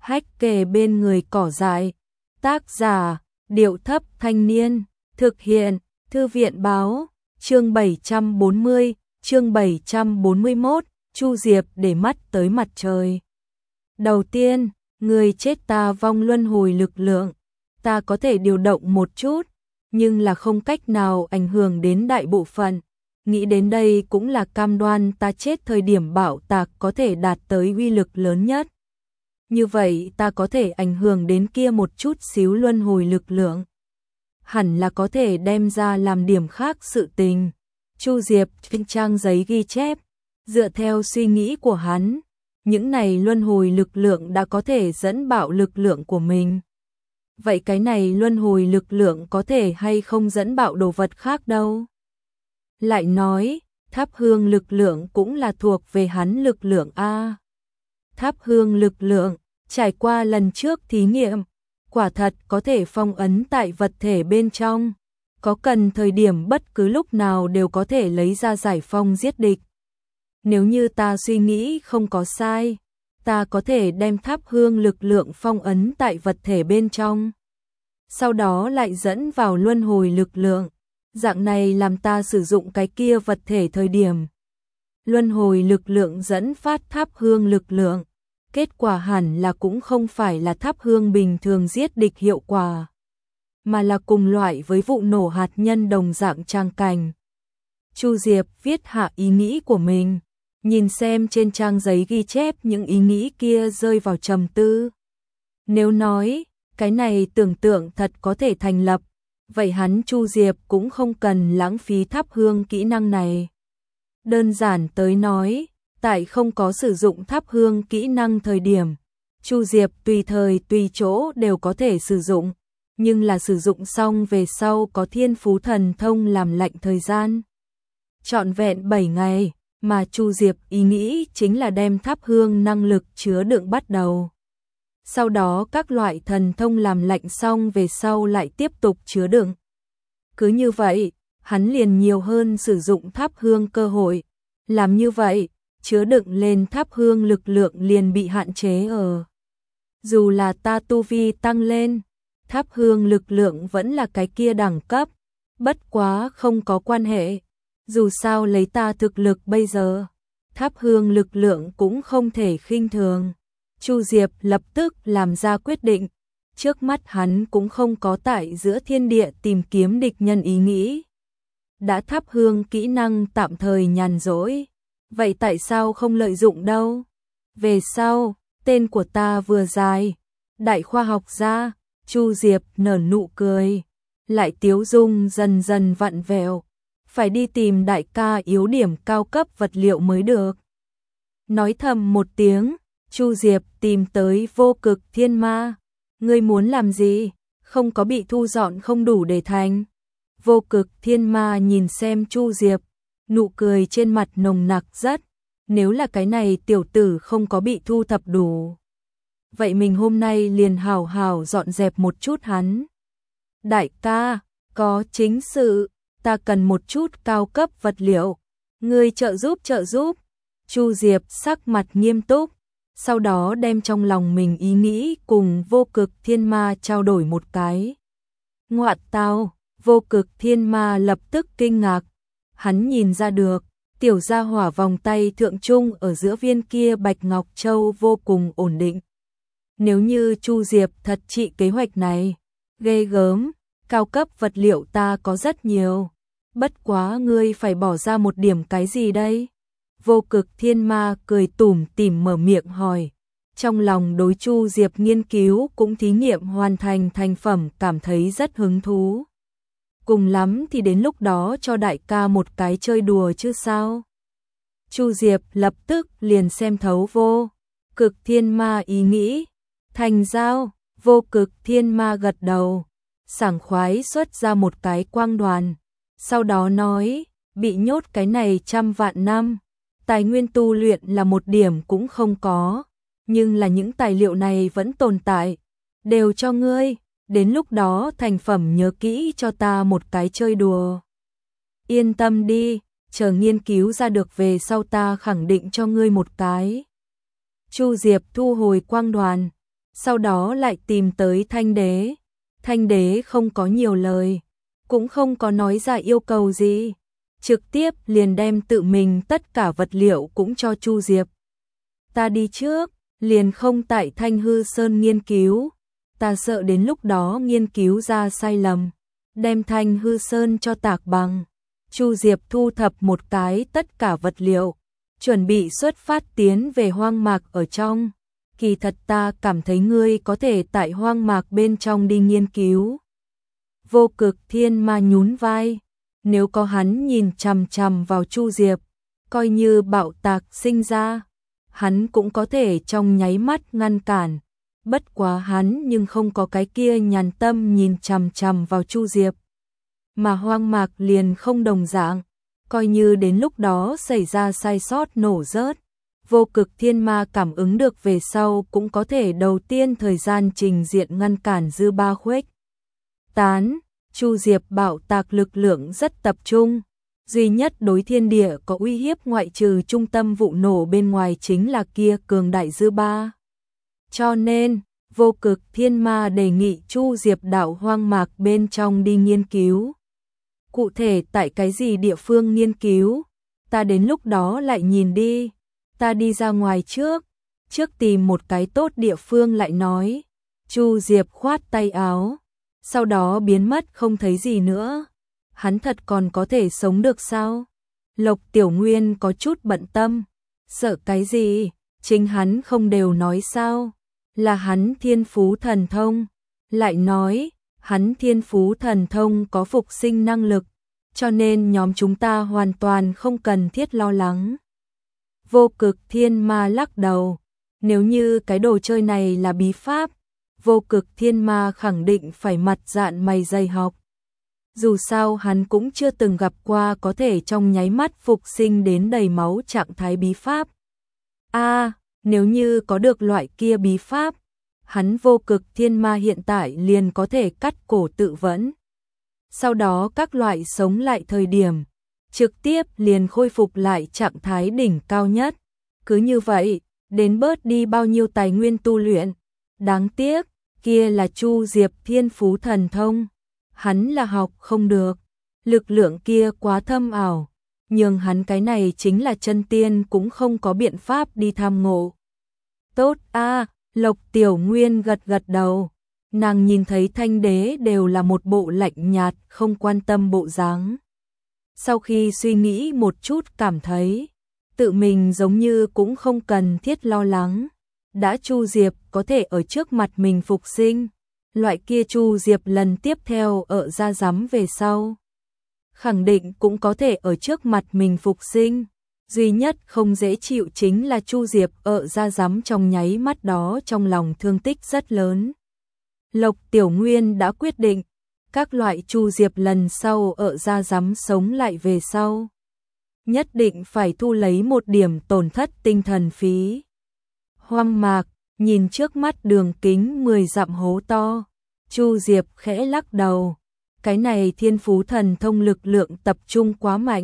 hách kề bên người cỏ dại. Tác giả, Điệu Thấp Thanh Niên. Thực hiện, Thư viện Báo. Chương 740, chương 741, Chu Diệp để mắt tới mặt trời. Đầu tiên, người chết ta vong luân hồi lực lượng. Ta có thể điều động một chút, nhưng là không cách nào ảnh hưởng đến đại bộ phận. Nghĩ đến đây cũng là cam đoan ta chết thời điểm bạo tạc có thể đạt tới uy lực lớn nhất. Như vậy ta có thể ảnh hưởng đến kia một chút xíu luân hồi lực lượng. Hẳn là có thể đem ra làm điểm khác sự tình. Chu Diệp trên trang giấy ghi chép, dựa theo suy nghĩ của hắn, những này luân hồi lực lượng đã có thể dẫn bạo lực lượng của mình. Vậy cái này luân hồi lực lượng có thể hay không dẫn bạo đồ vật khác đâu? Lại nói, thắp hương lực lượng cũng là thuộc về hắn lực lượng A. Thắp hương lực lượng, trải qua lần trước thí nghiệm, quả thật có thể phong ấn tại vật thể bên trong. Có cần thời điểm bất cứ lúc nào đều có thể lấy ra giải phong giết địch. Nếu như ta suy nghĩ không có sai, ta có thể đem thắp hương lực lượng phong ấn tại vật thể bên trong. Sau đó lại dẫn vào luân hồi lực lượng. Dạng này làm ta sử dụng cái kia vật thể thời điểm. Luân hồi lực lượng dẫn phát thắp hương lực lượng. Kết quả hẳn là cũng không phải là thắp hương bình thường giết địch hiệu quả, mà là cùng loại với vụ nổ hạt nhân đồng dạng trang cảnh. Chu Diệp viết hạ ý nghĩ của mình, nhìn xem trên trang giấy ghi chép những ý nghĩ kia rơi vào trầm tư. Nếu nói, cái này tưởng tượng thật có thể thành lập, vậy hắn Chu Diệp cũng không cần lãng phí thắp hương kỹ năng này. Đơn giản tới nói, tại không có sử dụng thắp hương kỹ năng thời điểm, Chu Diệp tùy thời tùy chỗ đều có thể sử dụng, nhưng là sử dụng xong về sau có thiên phú thần thông làm lạnh thời gian. Trọn vẹn 7 ngày, mà Chu Diệp ý nghĩ chính là đem thắp hương năng lực chứa đựng bắt đầu. Sau đó các loại thần thông làm lạnh xong về sau lại tiếp tục chứa đựng. Cứ như vậy, hắn liền nhiều hơn sử dụng thắp hương cơ hội. Làm như vậy, chứa đựng lên thắp hương lực lượng liền bị hạn chế ở. Dù là ta tu vi tăng lên, thắp hương lực lượng vẫn là cái kia đẳng cấp. Bất quá không có quan hệ. Dù sao lấy ta thực lực bây giờ, thắp hương lực lượng cũng không thể khinh thường. Chu Diệp lập tức làm ra quyết định. Trước mắt hắn cũng không có tại giữa thiên địa tìm kiếm địch nhân ý nghĩ. Đã thắp hương kỹ năng tạm thời nhàn rỗi. Vậy tại sao không lợi dụng đâu? Về sau, tên của ta vừa dài. Đại khoa học gia, Chu Diệp nở nụ cười. Lại tiếu dung dần dần vặn vẹo. Phải đi tìm đại ca yếu điểm cao cấp vật liệu mới được. Nói thầm một tiếng, Chu Diệp tìm tới Vô Cực Thiên Ma. Ngươi muốn làm gì? Không có bị thu dọn không đủ để thành. Vô Cực Thiên Ma nhìn xem Chu Diệp, nụ cười trên mặt nồng nặc rất. Nếu là cái này tiểu tử không có bị thu thập đủ, vậy mình hôm nay liền hào hào dọn dẹp một chút hắn. Đại ca, có chính sự, ta cần một chút cao cấp vật liệu. Ngươi trợ giúp. Chu Diệp sắc mặt nghiêm túc. Sau đó đem trong lòng mình ý nghĩ cùng Vô Cực Thiên Ma trao đổi một cái. Ngoạn tao, Vô Cực Thiên Ma lập tức kinh ngạc. Hắn nhìn ra được, tiểu gia hỏa vòng tay thượng trung ở giữa viên kia bạch ngọc châu vô cùng ổn định. Nếu như Chu Diệp thật trị kế hoạch này, ghê gớm, cao cấp vật liệu ta có rất nhiều. Bất quá ngươi phải bỏ ra một điểm cái gì đây? Vô Cực Thiên Ma cười tủm tỉm mở miệng hỏi. Trong lòng đối Chu Diệp nghiên cứu cũng thí nghiệm hoàn thành thành phẩm cảm thấy rất hứng thú. Cùng lắm thì đến lúc đó cho đại ca một cái chơi đùa chứ sao? Chu Diệp lập tức liền xem thấu Vô Cực Thiên Ma ý nghĩ. Thành giao, Vô Cực Thiên Ma gật đầu, sảng khoái xuất ra một cái quang đoàn. Sau đó nói, bị nhốt cái này 100 vạn năm. Tài nguyên tu luyện là một điểm cũng không có, nhưng là những tài liệu này vẫn tồn tại, đều cho ngươi, đến lúc đó thành phẩm nhớ kỹ cho ta một cái chơi đùa. Yên tâm đi, chờ nghiên cứu ra được về sau ta khẳng định cho ngươi một cái. Chu Diệp thu hồi quang đoàn, sau đó lại tìm tới Thanh Đế. Thanh Đế không có nhiều lời, cũng không có nói ra yêu cầu gì, trực tiếp liền đem tự mình tất cả vật liệu cũng cho Chu Diệp. Ta đi trước, liền không tại Thanh Hư Sơn nghiên cứu, ta sợ đến lúc đó nghiên cứu ra sai lầm, đem Thanh Hư Sơn cho tạc bằng. Chu Diệp thu thập một cái tất cả vật liệu, chuẩn bị xuất phát tiến về hoang mạc ở trong. Kỳ thật ta cảm thấy ngươi có thể tại hoang mạc bên trong đi nghiên cứu. Vô Cực Thiên Ma nhún vai, nếu có hắn nhìn chằm chằm vào Chu Diệp, coi như bạo tạc sinh ra, hắn cũng có thể trong nháy mắt ngăn cản. Bất quá hắn nhưng không có cái kia nhàn tâm nhìn chằm chằm vào Chu Diệp. Mà hoang mạc liền không đồng dạng, coi như đến lúc đó xảy ra sai sót nổ rớt, Vô Cực Thiên Ma cảm ứng được về sau cũng có thể đầu tiên thời gian trình diện ngăn cản dư ba khuếch tán. Chu Diệp bạo tạc lực lượng rất tập trung, duy nhất đối thiên địa có uy hiếp ngoại trừ trung tâm vụ nổ bên ngoài chính là kia cường đại dư ba. Cho nên, Vô Cực Thiên Ma đề nghị Chu Diệp đảo hoang mạc bên trong đi nghiên cứu. Cụ thể tại cái gì địa phương nghiên cứu, ta đến lúc đó lại nhìn đi, ta đi ra ngoài trước tìm một cái tốt địa phương lại nói. Chu Diệp khoát tay áo, sau đó biến mất không thấy gì nữa. Hắn thật còn có thể sống được sao? Lộc Tiểu Nguyên có chút bận tâm, sợ cái gì, chính hắn không đều nói sao, là hắn thiên phú thần thông, lại nói, hắn thiên phú thần thông có phục sinh năng lực, cho nên nhóm chúng ta hoàn toàn không cần thiết lo lắng. Vô Cực Thiên Ma lắc đầu, nếu như cái đồ chơi này là bí pháp, Vô Cực Thiên Ma khẳng định phải mặt dạn mày dày học. Dù sao hắn cũng chưa từng gặp qua có thể trong nháy mắt phục sinh đến đầy máu trạng thái bí pháp. Nếu như có được loại kia bí pháp, hắn Vô Cực Thiên Ma hiện tại liền có thể cắt cổ tự vẫn. Sau đó các loại sống lại thời điểm, trực tiếp liền khôi phục lại trạng thái đỉnh cao nhất. Cứ như vậy, đến bớt đi bao nhiêu tài nguyên tu luyện. Đáng tiếc, kia là Chu Diệp thiên phú thần thông. Hắn là học không được, lực lượng kia quá thâm ảo, nhưng hắn cái này chính là chân tiên cũng không có biện pháp đi tham ngộ. Tốt Lộc Tiểu Nguyên gật gật đầu, nàng nhìn thấy Thanh Đế đều là một bộ lạnh nhạt không quan tâm bộ dáng. Sau khi suy nghĩ một chút cảm thấy, tự mình giống như cũng không cần thiết lo lắng, đã Chu Diệp có thể ở trước mặt mình phục sinh. Loại kia Chu Diệp lần tiếp theo ở ra giám về sau, khẳng định cũng có thể ở trước mặt mình phục sinh. Duy nhất không dễ chịu chính là Chu Diệp ở ra giám trong nháy mắt đó trong lòng thương tích rất lớn. Lộc Tiểu Nguyên đã quyết định, các loại Chu Diệp lần sau ở ra giám sống lại về sau, nhất định phải thu lấy một điểm tổn thất tinh thần phí. Hoang mạc, nhìn trước mắt đường kính 10 dặm hố to, Chu Diệp khẽ lắc đầu, cái này thiên phú thần thông lực lượng tập trung quá mạnh,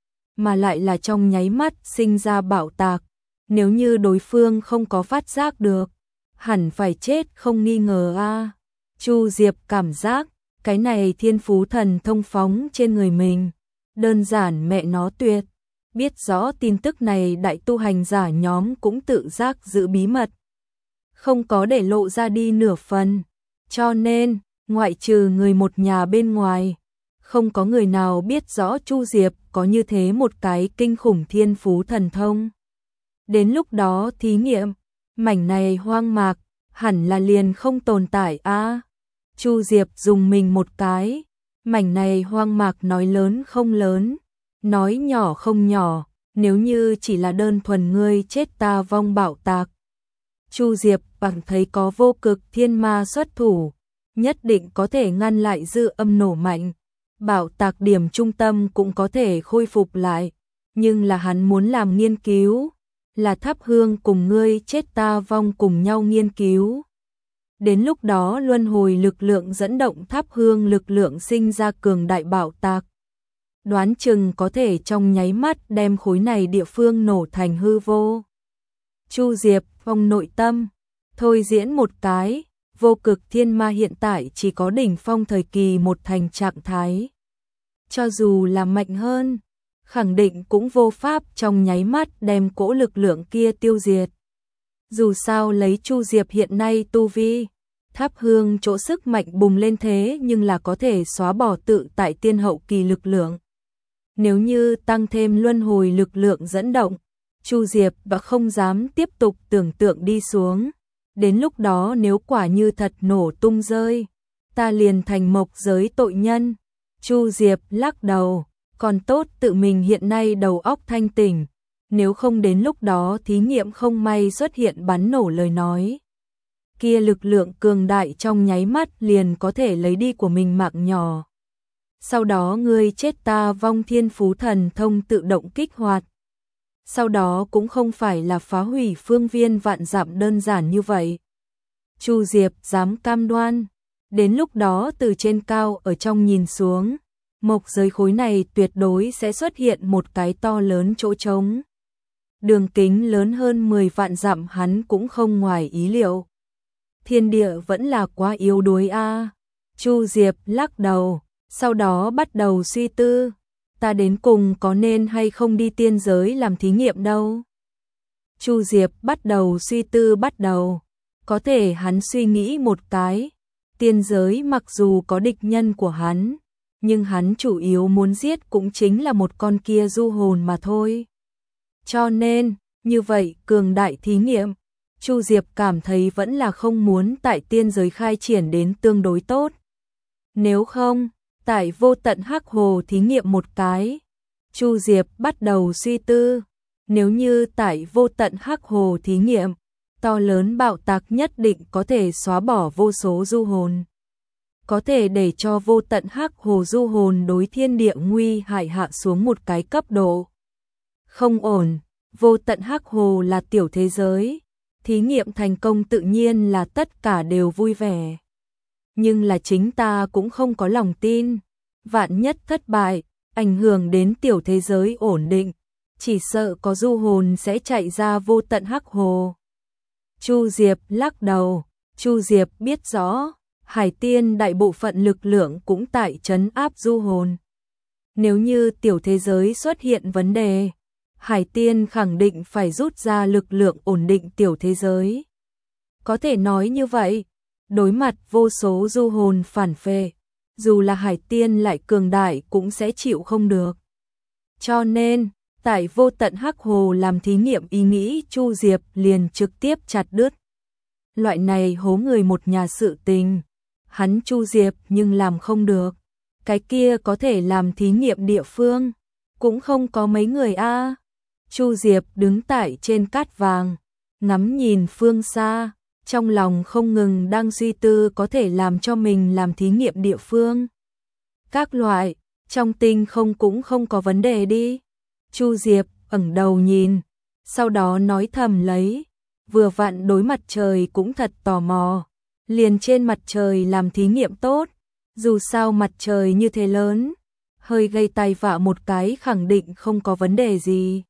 mà lại là trong nháy mắt sinh ra bạo tạc, nếu như đối phương không có phát giác được, hẳn phải chết không nghi ngờ Chu Diệp cảm giác, cái này thiên phú thần thông phóng trên người mình, đơn giản mẹ nó tuyệt. Biết rõ tin tức này đại tu hành giả nhóm cũng tự giác giữ bí mật, không có để lộ ra đi nửa phần. Cho nên, ngoại trừ người một nhà bên ngoài, không có người nào biết rõ Chu Diệp có như thế một cái kinh khủng thiên phú thần thông. Đến lúc đó thí nghiệm, mảnh này hoang mạc, hẳn là liền không tồn tại Chu Diệp dùng mình một cái, mảnh này hoang mạc nói lớn không lớn, nói nhỏ không nhỏ, nếu như chỉ là đơn thuần ngươi chết ta vong bạo tạc. Chu Diệp bằng thấy có Vô Cực Thiên Ma xuất thủ, nhất định có thể ngăn lại dư âm nổ mạnh, bạo tạc điểm trung tâm cũng có thể khôi phục lại, nhưng là hắn muốn làm nghiên cứu, là thắp hương cùng ngươi chết ta vong cùng nhau nghiên cứu. Đến lúc đó luân hồi lực lượng dẫn động thắp hương lực lượng sinh ra cường đại bạo tạc, đoán chừng có thể trong nháy mắt đem khối này địa phương nổ thành hư vô. Chu Diệp phong nội tâm, thôi diễn một cái, vô cực thiên ma hiện tại chỉ có đỉnh phong thời kỳ một thành trạng thái. Cho dù là mạnh hơn, khẳng định cũng vô pháp trong nháy mắt đem cỗ lực lượng kia tiêu diệt. Dù sao lấy Chu Diệp hiện nay tu vi, thắp hương chỗ sức mạnh bùng lên thế nhưng là có thể xóa bỏ tự tại tiên hậu kỳ lực lượng. Nếu như tăng thêm luân hồi lực lượng dẫn động, Chu Diệp và không dám tiếp tục tưởng tượng đi xuống. Đến lúc đó nếu quả như thật nổ tung rơi, ta liền thành mộc giới tội nhân. Chu Diệp lắc đầu, còn tốt tự mình hiện nay đầu óc thanh tỉnh, nếu không đến lúc đó thí nghiệm không may xuất hiện bắn nổ lời nói. Kia lực lượng cường đại trong nháy mắt liền có thể lấy đi của mình mạng nhỏ. Sau đó ngươi chết ta vong thiên phú thần thông tự động kích hoạt. Sau đó cũng không phải là phá hủy phương viên vạn dặm đơn giản như vậy. Chu Diệp dám cam đoan, đến lúc đó từ trên cao ở trong nhìn xuống, mộc giới khối này tuyệt đối sẽ xuất hiện một cái to lớn chỗ trống. Đường kính lớn hơn 10 vạn dặm hắn cũng không ngoài ý liệu. Thiên địa vẫn là quá yếu đuối a. Chu Diệp lắc đầu, sau đó bắt đầu suy tư, ta đến cùng có nên hay không đi tiên giới làm thí nghiệm đâu. Chu Diệp bắt đầu suy tư có thể hắn suy nghĩ một cái, tiên giới mặc dù có địch nhân của hắn, nhưng hắn chủ yếu muốn giết cũng chính là một con kia du hồn mà thôi. Cho nên, như vậy cường đại thí nghiệm, Chu Diệp cảm thấy vẫn là không muốn tại tiên giới khai triển đến tương đối tốt. Nếu không, tại vô tận hắc hồ thí nghiệm một cái. Chu Diệp bắt đầu suy tư, nếu như tại vô tận hắc hồ thí nghiệm, to lớn bạo tạc nhất định có thể xóa bỏ vô số du hồn. Có thể để cho vô tận hắc hồ du hồn đối thiên địa nguy hại hạ xuống một cái cấp độ. Không ổn, vô tận hắc hồ là tiểu thế giới, thí nghiệm thành công tự nhiên là tất cả đều vui vẻ. Nhưng là chính ta cũng không có lòng tin, vạn nhất thất bại, ảnh hưởng đến tiểu thế giới ổn định, chỉ sợ có du hồn sẽ chạy ra vô tận hắc hồ. Chu Diệp lắc đầu, Chu Diệp biết rõ, Hải Tiên đại bộ phận lực lượng cũng tại trấn áp du hồn. Nếu như tiểu thế giới xuất hiện vấn đề, Hải Tiên khẳng định phải rút ra lực lượng ổn định tiểu thế giới. Có thể nói như vậy, đối mặt vô số du hồn phản phệ, dù là Hải Tiên lại cường đại cũng sẽ chịu không được. Cho nên, tại vô tận hắc hồ làm thí nghiệm ý nghĩ Chu Diệp liền trực tiếp chặt đứt. Loại này hố người một nhà sự tình, hắn Chu Diệp nhưng làm không được. Cái kia có thể làm thí nghiệm địa phương, cũng không có mấy người a. Chu Diệp đứng tại trên cát vàng, ngắm nhìn phương xa, trong lòng không ngừng đang suy tư có thể làm cho mình làm thí nghiệm địa phương. Các loại, trong tinh không cũng không có vấn đề đi. Chu Diệp ẩn đầu nhìn, sau đó nói thầm lấy, vừa vặn đối mặt trời cũng thật tò mò, liền trên mặt trời làm thí nghiệm tốt, dù sao mặt trời như thế lớn, hơi gây tai vạ một cái khẳng định không có vấn đề gì.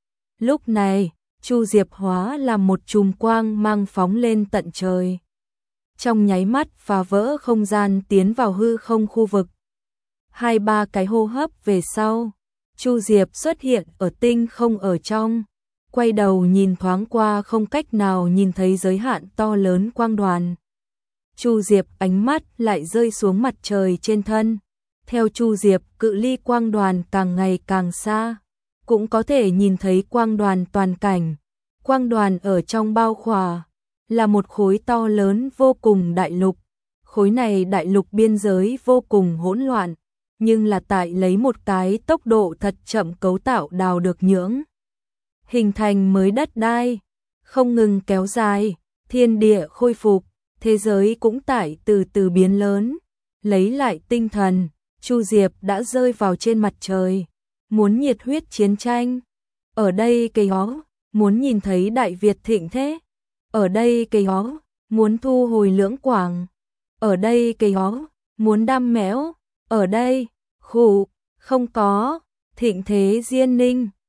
Lúc này, Chu Diệp hóa làm một chùm quang mang phóng lên tận trời. Trong nháy mắt phá vỡ không gian tiến vào hư không khu vực. 2-3 cái hô hấp về sau, Chu Diệp xuất hiện ở tinh không ở trong, quay đầu nhìn thoáng qua không cách nào nhìn thấy giới hạn to lớn quang đoàn. Chu Diệp ánh mắt lại rơi xuống mặt trời trên thân. Theo Chu Diệp cự ly quang đoàn càng ngày càng xa, cũng có thể nhìn thấy quang đoàn toàn cảnh. Quang đoàn ở trong bao khỏa là một khối to lớn vô cùng đại lục. Khối này đại lục biên giới vô cùng hỗn loạn, nhưng là tại lấy một cái tốc độ thật chậm cấu tạo đào được nhưỡng. Hình thành mới đất đai, không ngừng kéo dài, thiên địa khôi phục, thế giới cũng tại từ từ biến lớn. Lấy lại tinh thần, Chu Diệp đã rơi vào trên mặt trời, muốn nhiệt huyết chiến tranh. Ở đây cây hó, muốn nhìn thấy Đại Việt thịnh thế. Ở đây cây hó, muốn thu hồi Lưỡng Quảng. Ở đây cây hó, muốn đam mẽo. Ở đây, khủ, không có, thịnh thế Diên Ninh.